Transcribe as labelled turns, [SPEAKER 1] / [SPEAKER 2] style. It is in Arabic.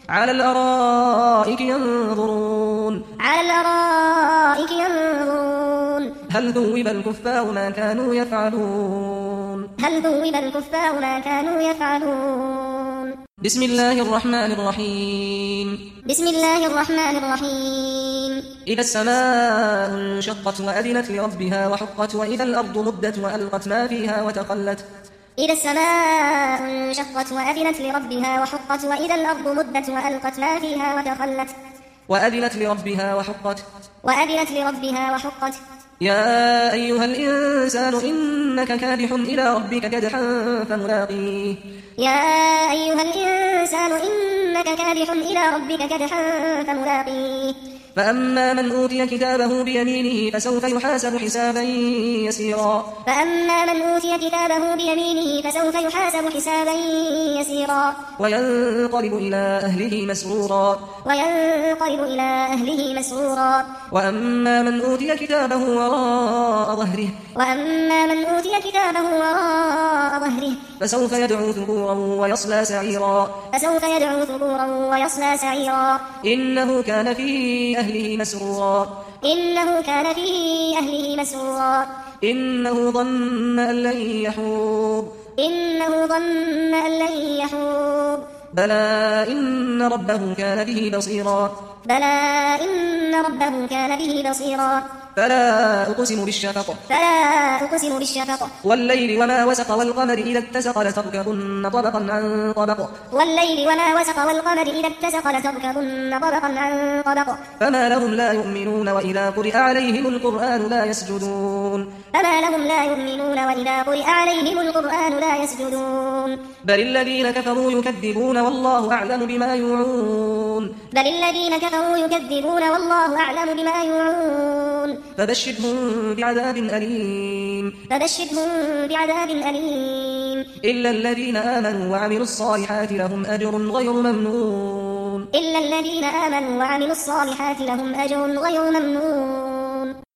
[SPEAKER 1] على الأرائك ينظرون
[SPEAKER 2] على الأرائك ينظرون
[SPEAKER 1] هل ثوب الكفار ما كانوا يفعلون
[SPEAKER 2] هل ثوب الكفار ما كانوا يفعلون
[SPEAKER 1] بسم الله الرحمن الرحيم
[SPEAKER 2] بسم الله الرحمن الرحيم
[SPEAKER 1] إذا السماء انشقت وأذنت لربها وحقت وإذا الأرض مدت وألقت ما فيها وتخلت
[SPEAKER 2] إذا السماء انشقت وأذنت لربها وحقت وإذا الأرض مدت وألقت ما فيها وتخلت
[SPEAKER 1] وأذنت لربها وحقت
[SPEAKER 2] وأذنت لربها وحقت
[SPEAKER 1] يا أيها الإنسان إنك كادح إلى ربك كدحا فملاقيه
[SPEAKER 2] يا أيها الإنسان إنك كادح إلى ربك كدحا فملاقيه
[SPEAKER 1] فأما من أوتي كتابه بيمينه فسوف يحاسب حسابا يسيرا
[SPEAKER 2] فأما من أوتي كتابه بيمينه فسوف يحاسب حسابا يسيرا
[SPEAKER 1] وينقلب إلى أهله مسرورا
[SPEAKER 2] وينقلب إلى أهله مسرورا
[SPEAKER 1] وأما من أوتي كتابه وراء ظهره
[SPEAKER 2] وأما من أوتي كتابه وراء ظهره
[SPEAKER 1] فسوف يدعو ثبورا ويصلى سعيرا
[SPEAKER 2] فسوف يدعو ثبورا ويصلى سعيرا
[SPEAKER 1] إنه كان في أهله مسرورا
[SPEAKER 2] إنه كان في أهله مسرورا
[SPEAKER 1] إنه ظن أن لن يحور
[SPEAKER 2] إنه ظن أن لن يحور
[SPEAKER 1] بلى إن ربه كان به بصيرا
[SPEAKER 2] بلى إن ربه كان به بصيرا
[SPEAKER 1] فلا أقسم بالشفق
[SPEAKER 2] فلا أقسم بالشفق
[SPEAKER 1] والليل وما وسق والقمر إذا اتسق لتركبن طبقا عن طبق
[SPEAKER 2] والليل وما وسق والقمر إذا اتسق لتركبن طبقا عن طبق
[SPEAKER 1] فما لهم لا يؤمنون وإذا قرئ عليهم القرآن لا يسجدون
[SPEAKER 2] فما لهم لا يؤمنون وإذا قرئ عليهم القرآن لا يسجدون
[SPEAKER 1] بل الذين كفروا يكذبون والله أعلم بما يوعون
[SPEAKER 2] بل الذين كفروا يكذبون والله أعلم بما يوعون
[SPEAKER 1] فبشرهم بعذاب أليم
[SPEAKER 2] فبشرهم بعذاب أليم
[SPEAKER 1] إلا الذين آمنوا وعملوا الصالحات لهم أجر غير ممنون
[SPEAKER 2] إلا الذين آمنوا وعملوا الصالحات لهم أجر غير ممنون